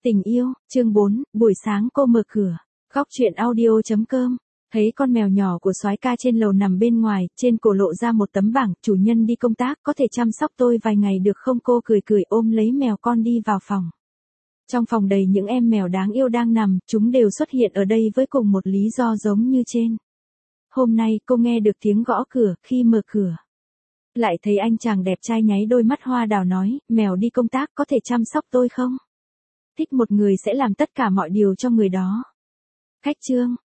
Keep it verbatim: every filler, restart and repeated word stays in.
Tình yêu, chương bốn, buổi sáng cô mở cửa. Góc truyện audio chấm com. Thấy con mèo nhỏ của soái ca trên lầu nằm bên ngoài, trên cổ lộ ra một tấm bảng, chủ nhân đi công tác, có thể chăm sóc tôi vài ngày được không? Cô cười cười ôm lấy mèo con đi vào phòng. Trong phòng đầy những em mèo đáng yêu đang nằm, chúng đều xuất hiện ở đây với cùng một lý do giống như trên. Hôm nay cô nghe được tiếng gõ cửa, khi mở cửa lại thấy anh chàng đẹp trai nháy đôi mắt hoa đào nói, mèo đi công tác có thể chăm sóc tôi không? Thích một người sẽ làm tất cả mọi điều cho người đó. Khách trương,